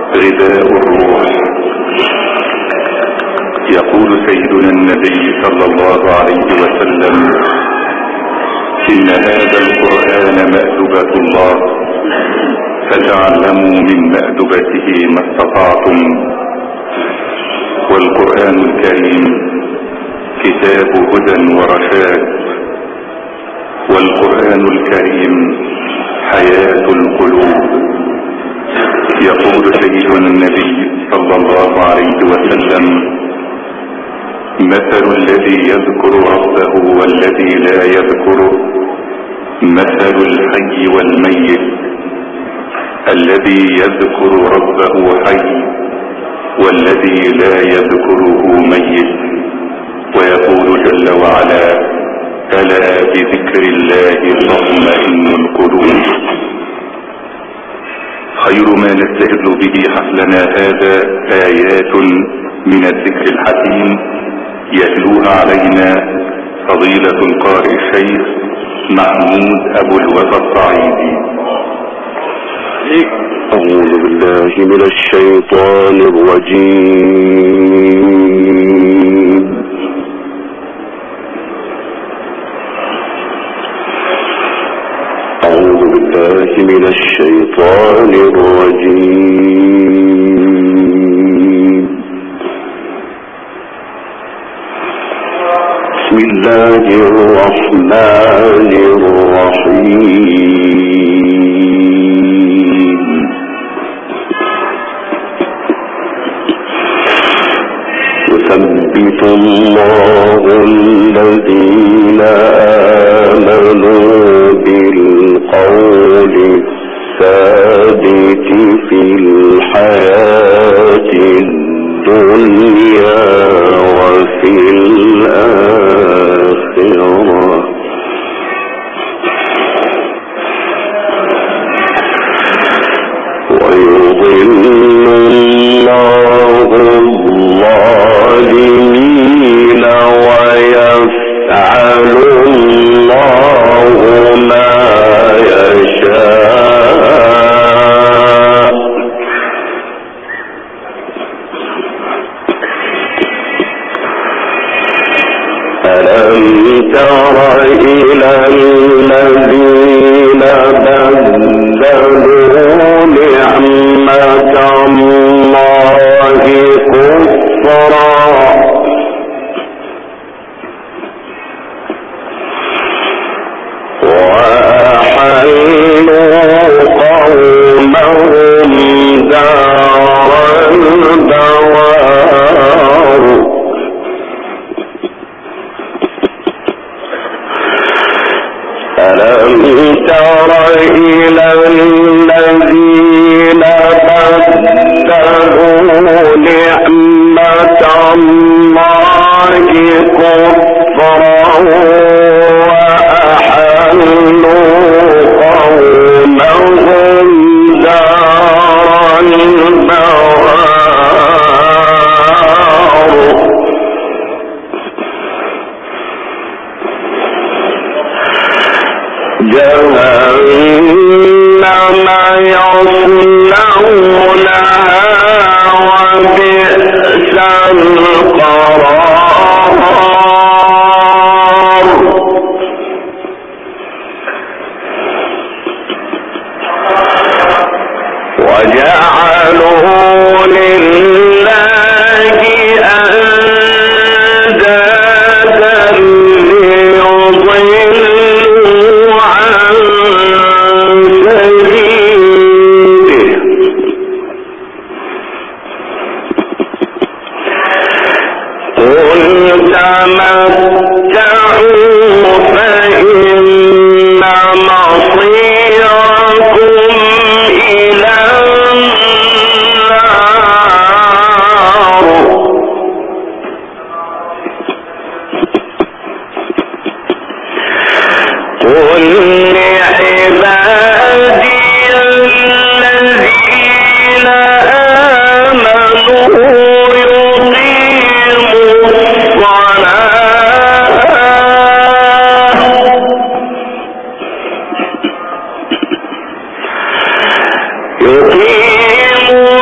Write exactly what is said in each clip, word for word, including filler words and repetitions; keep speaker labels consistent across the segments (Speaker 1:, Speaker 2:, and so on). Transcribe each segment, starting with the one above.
Speaker 1: غذاء الروح. يقول سيدنا النبي صلى الله عليه وسلم: إن هذا القرآن مأدبة الله، فتعلموا من مأدبته ما استطعتم. والقرآن الكريم كتاب هدى ورشاد، والقرآن الكريم حياة القلوب. يقول سيدنا النبي صلى الله عليه وسلم: مثل الذي يذكر ربه والذي لا يذكره مثل الحي والميت. الذي يذكر ربه حي، والذي لا يذكره ميت. ويقول جل وعلا: ألا بذكر الله تطمئن القلوب. خير ما نستهل به حفلنا هذا آيات من الذكر الحكيم يتلوها علينا فضيلة القارئ الشيخ محمود أبو الوفا الصعيدي.
Speaker 2: أعوذ بالله من الشيطان الرجيم. أعوذ بالله من الشيطان الرجيم. بسم الله الرحمن الرحيم. يثبت الله الذين آمنوا بالقول الثابت في الحياة الدنيا وفي الآخرة. ويضل الله الظالمين ويفعل الله ما يشاء. ألم تر إلى الذين بدلوا نعمة الله كفرا وأحلوا قومهم دار البوار. ألم تر إلى الذين بدلوا نعمة الله كفرا وأحلوا قومهم دار البوار. جهنم يصلونها وبئس القرار. وجعلوا لله أندادا ليضلوا عن سبيله. قل تمتعوا فإن مصيركم إلى النار. قل لعبادي الذين آمنوا يقيموا الصلاة يقيموا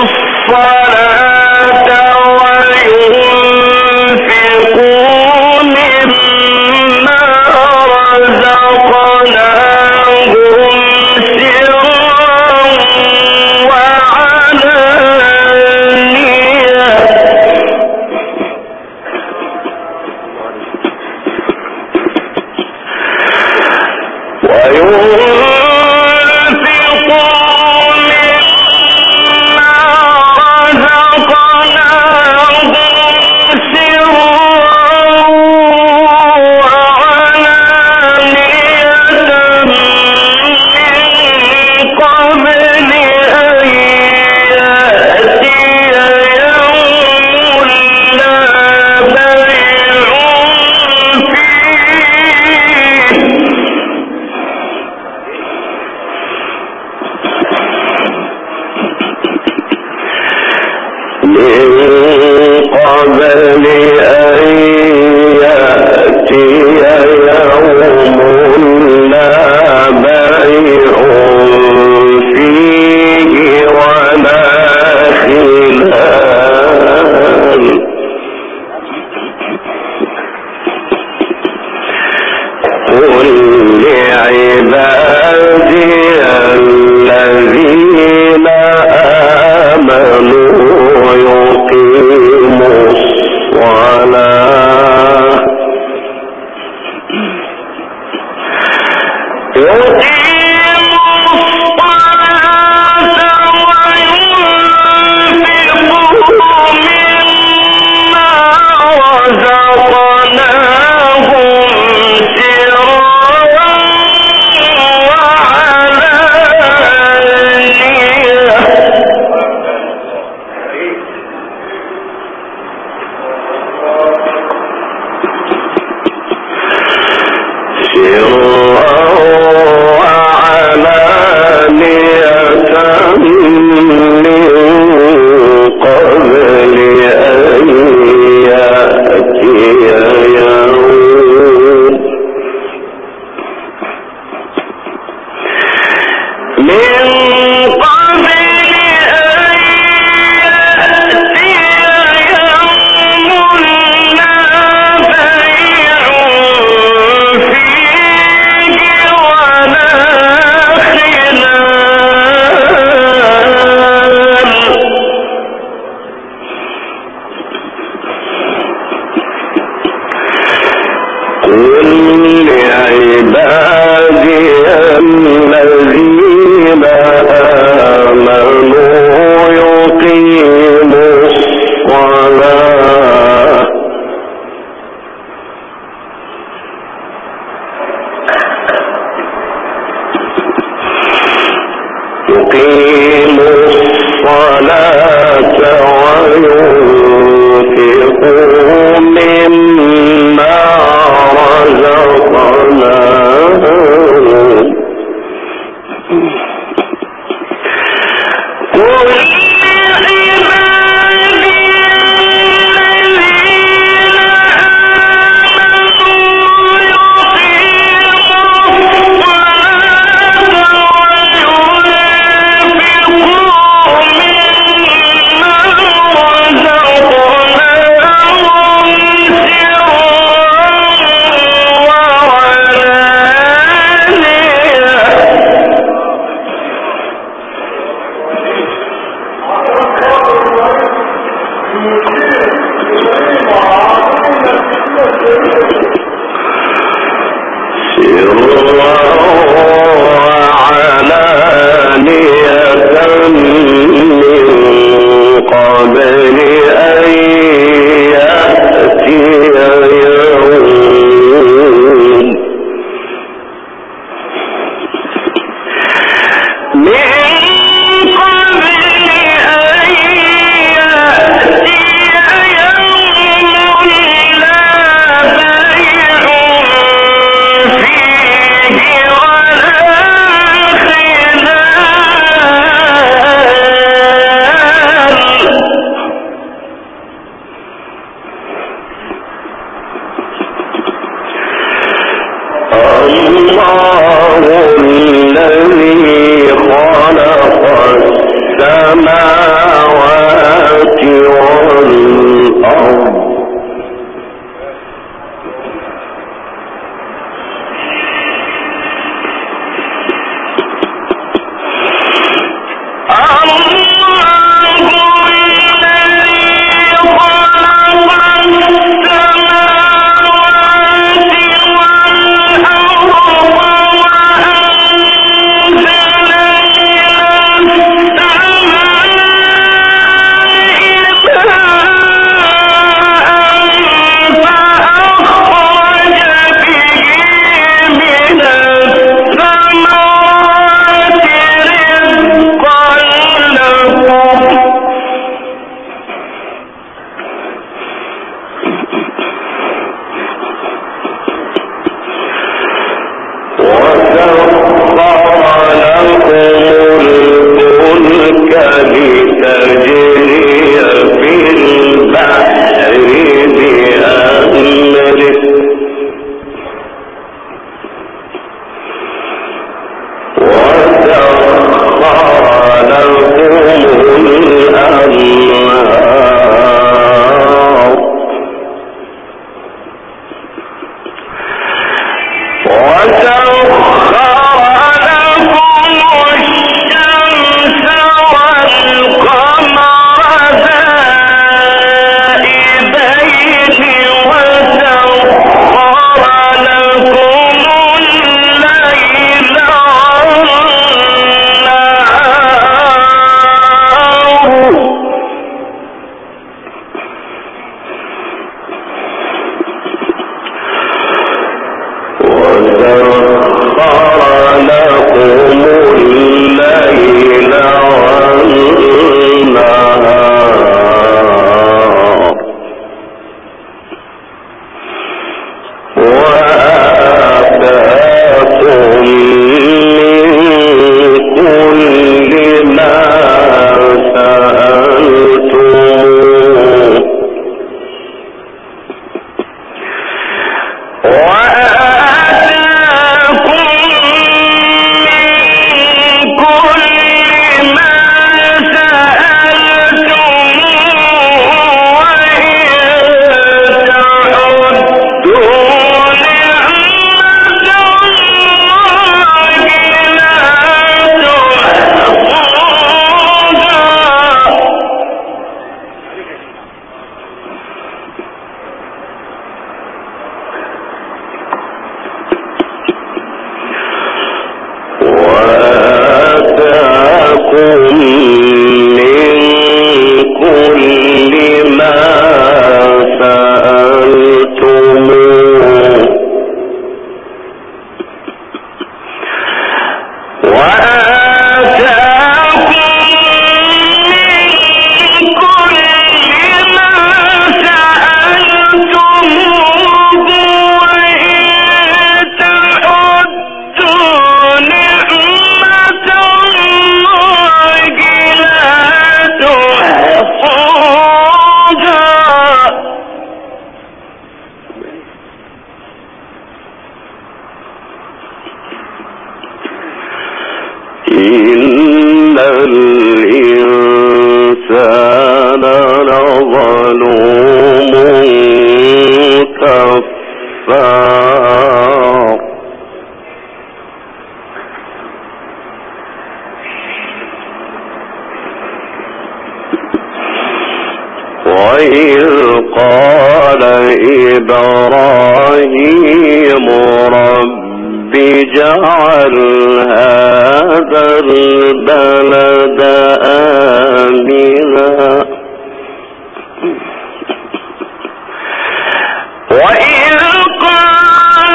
Speaker 2: بين كل ما سألتموه وآتاكم من كل ما سألتموه وإن تعدوا نعمة الله لا تحصوها إن الإنسان لظلوم كفار وإذ قال إبراهيم رب اجعل هذا البلد آمنا وإذ قال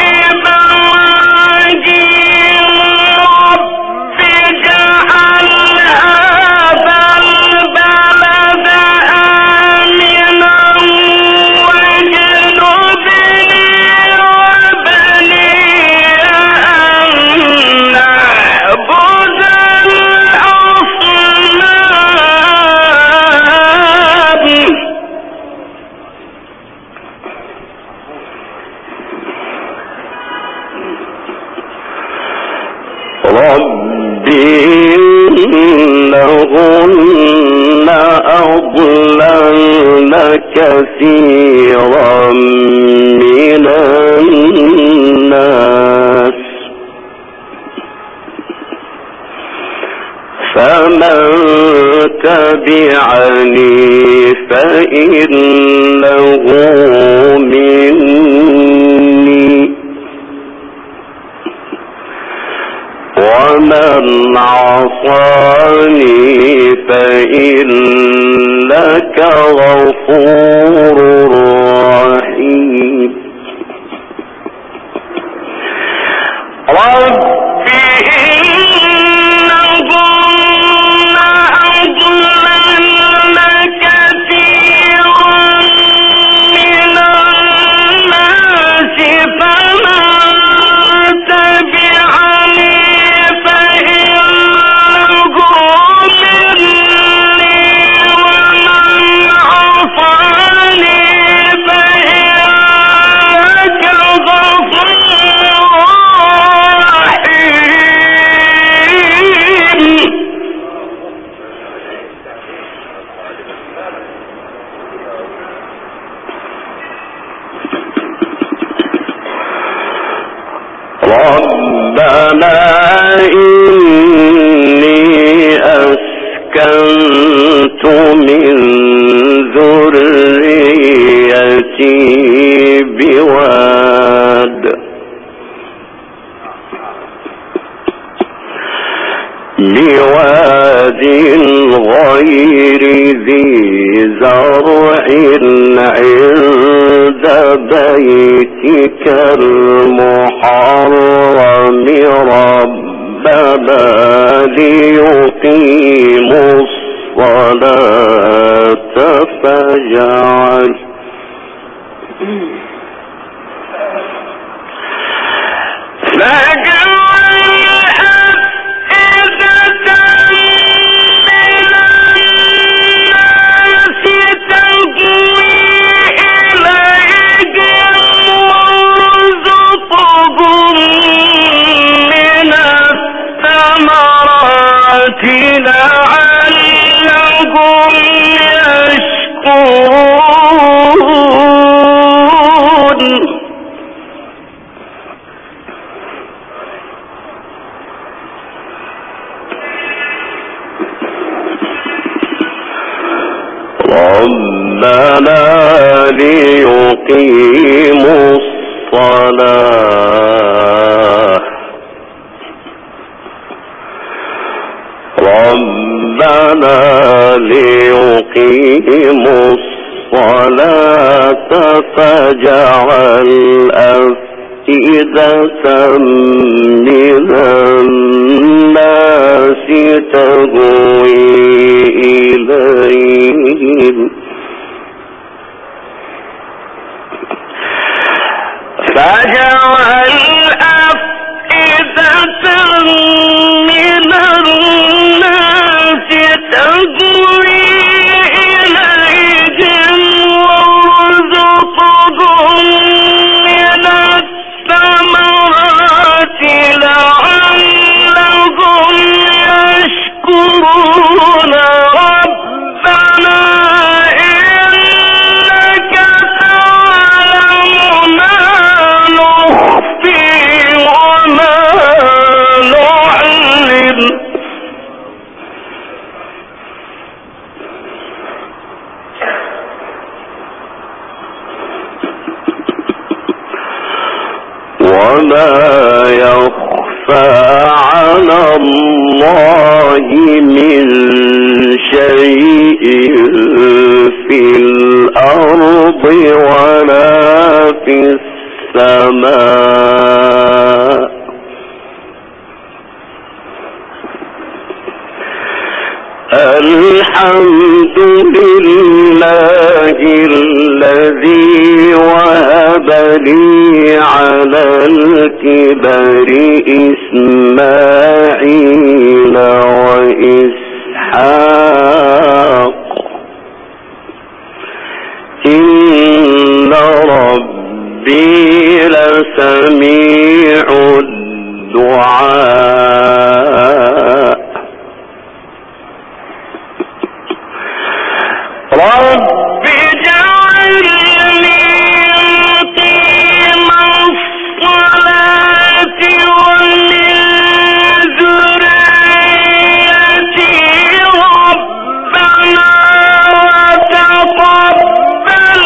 Speaker 2: إبراهيم رب اجعل هذا البلد آمنا واجنبني وبني أن نعبد الأصنام رب إنهن أضللن كثيرا من الناس فمن تبعني فإنه مني ومن عصاني فإنك غفور رحيم رب إنهن أضللن كثيرا من الناس فمن تبعني فإنه مني ومن عصاني فإنك غفور رحيم ربنا إني أسكنت من ذريتي بواد بواد غير ذي زرع عند بيتك المحرم ربنا ليقيموا الصلاة فاجعل لعلهم يشكرون ربنا ليقيموا الصلاة ربنا ليقيموا أقيموا الصلاة فاجعل أفئدة من الناس تهوي إليهم فاجعل أفئدة من الناس تهوي إليهم وارزقهم من الثمرات لعلهم يشكرون ربنا إنك تعلم ما نخفي وما نعلن وما يخفى على الله من شيء في الأرض ولا في السماء الحمد لله الذي وهب لي على الكبر إسماعيل وإسحاق إن ربي لسميع الدعاء رب اجعلني مقيم الصلاة ومن ذريتي ربنا وتقبل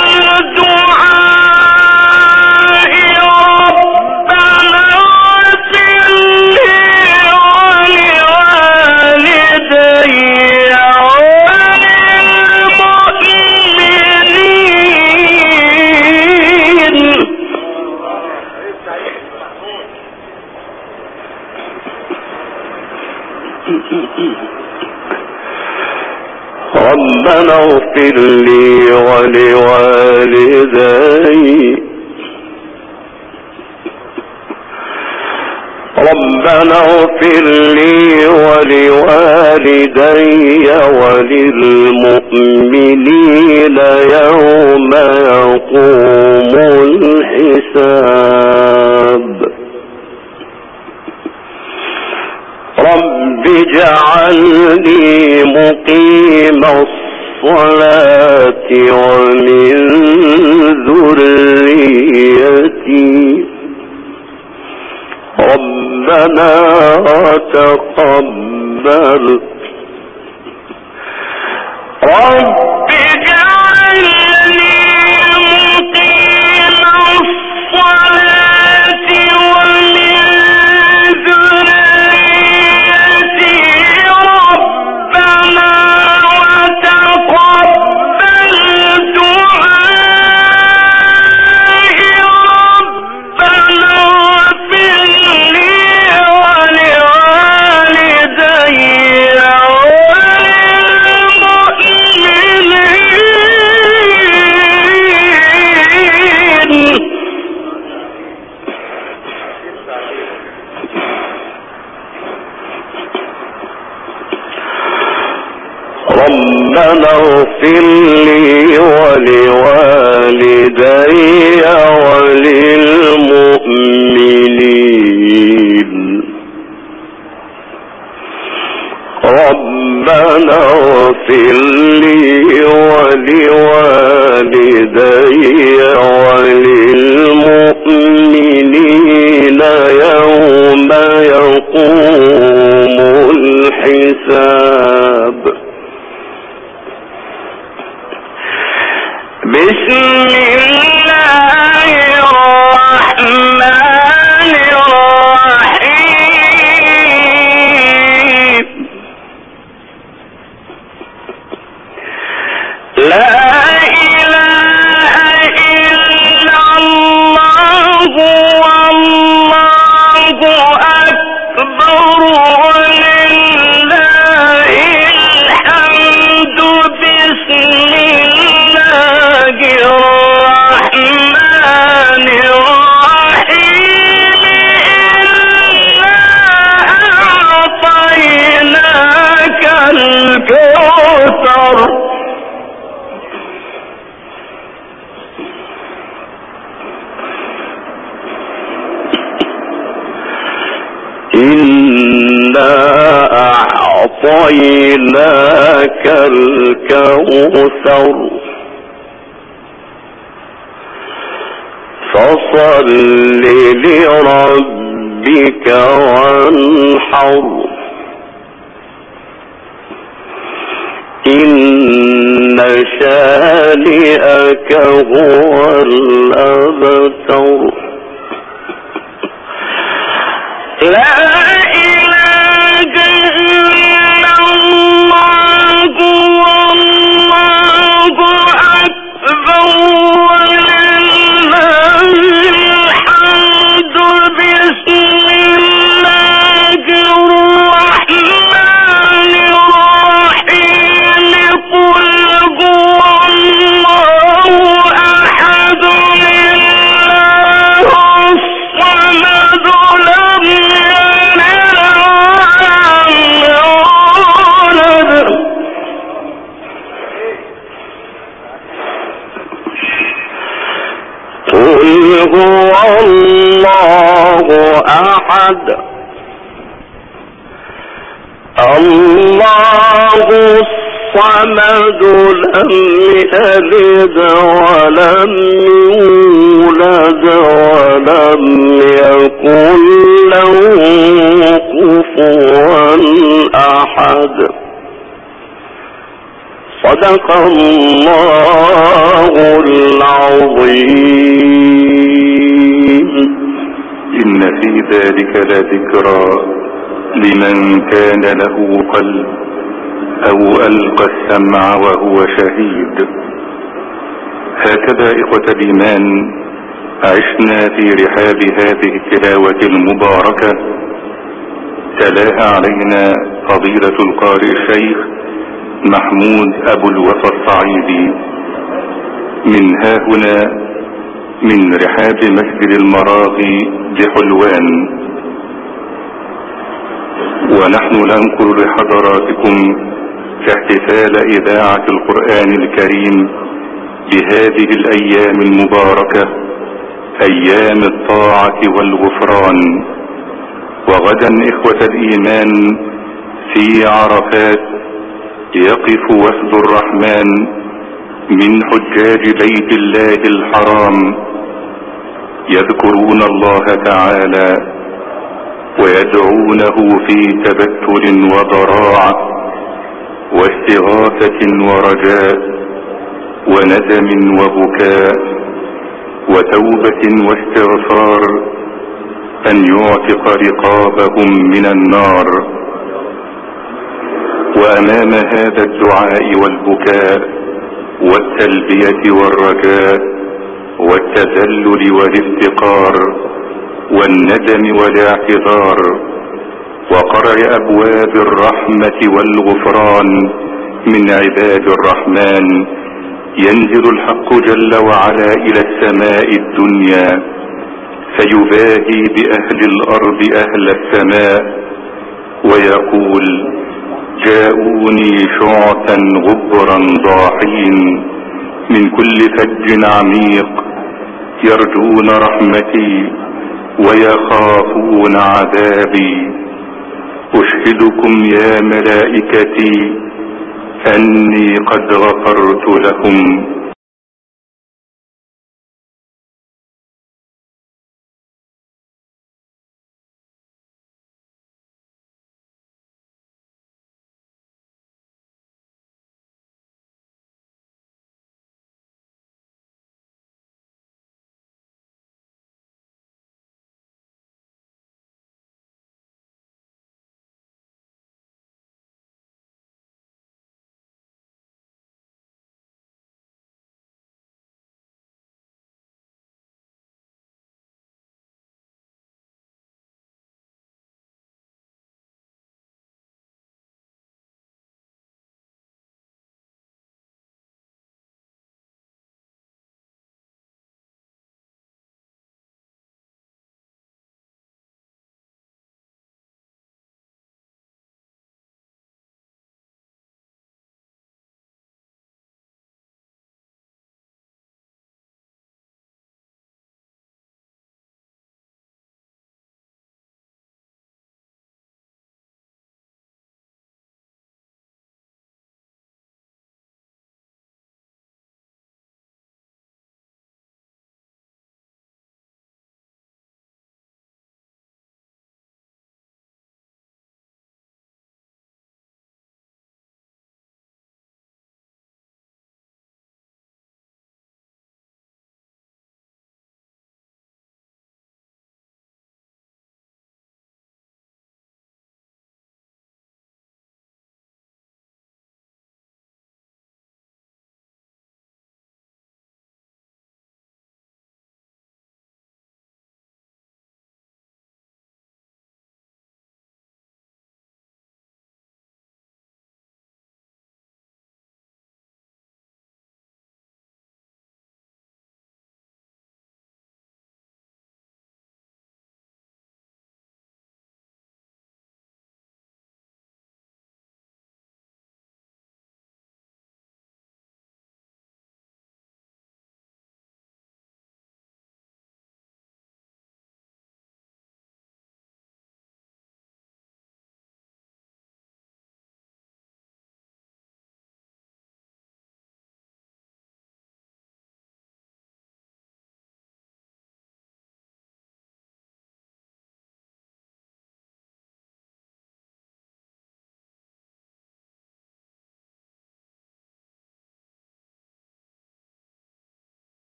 Speaker 2: دعائي ربنا اغفر لي ولوالدي ربنا اغفر لي ولوالدي ربنا اغفر لي ولوالدي وللمؤمنين يوم يقوم الحساب رب اجعلني مقيم الصلاة ومن ذريتي ربنا وتقبل رب اجعلني مقيم الصلاة ومن ذريتي ربنا وتقبل دعائي ربنا اغفر لي ولوالدي وللمؤمنين ربنا اغفر لي ولوالدي وللمؤمنين ربنا اغفر لي ولوالدي وللمؤمنين يوم يقوم الحساب بسم الله الرحمن الرحيم أعطيناك الكوثر فصل لربك وانحر إن شانئك هو الأبتر. لا أحد الله الصمد لم يلد ولم يولد ولم يكن له كفوا أحد. صدق الله العظيم.
Speaker 1: إن في ذلك لذكرى لمن كان له قلب أو ألقى السمع وهو شهيد. هكذا إخوة الإيمان عشنا في رحاب هذه التلاوة المباركة تلاها علينا فضيلة القارئ الشيخ محمود أبو الوفا الصعيدي من ها هنا من رحاب مسجد المراغي بحلوان، ونحن ننقل لحضراتكم احتفال إذاعة القرآن الكريم بهذه الأيام المباركة، أيام الطاعة والغفران. وغدا إخوة الإيمان في عرفات يقف وفد الرحمن من حجاج بيت الله الحرام يذكرون الله تعالى ويدعونه في تبتل وضراعة واستغاثة ورجاء وندم وبكاء وتوبة واستغفار أن يعتق رقابهم من النار. وأمام هذا الدعاء والبكاء والتلبية والرجاء والتذلل والافتقار والندم والاعتذار وقرع أبواب الرحمة والغفران من عباد الرحمن، ينزل الحق جل وعلا إلى السماء الدنيا فيباهي بأهل الأرض أهل السماء ويقول: جاءوني شعثا غبرا ضاحين من كل فج عميق يرجون رحمتي ويخافون عذابي. أشهدكم يا ملائكتي أني قد غفرت لهم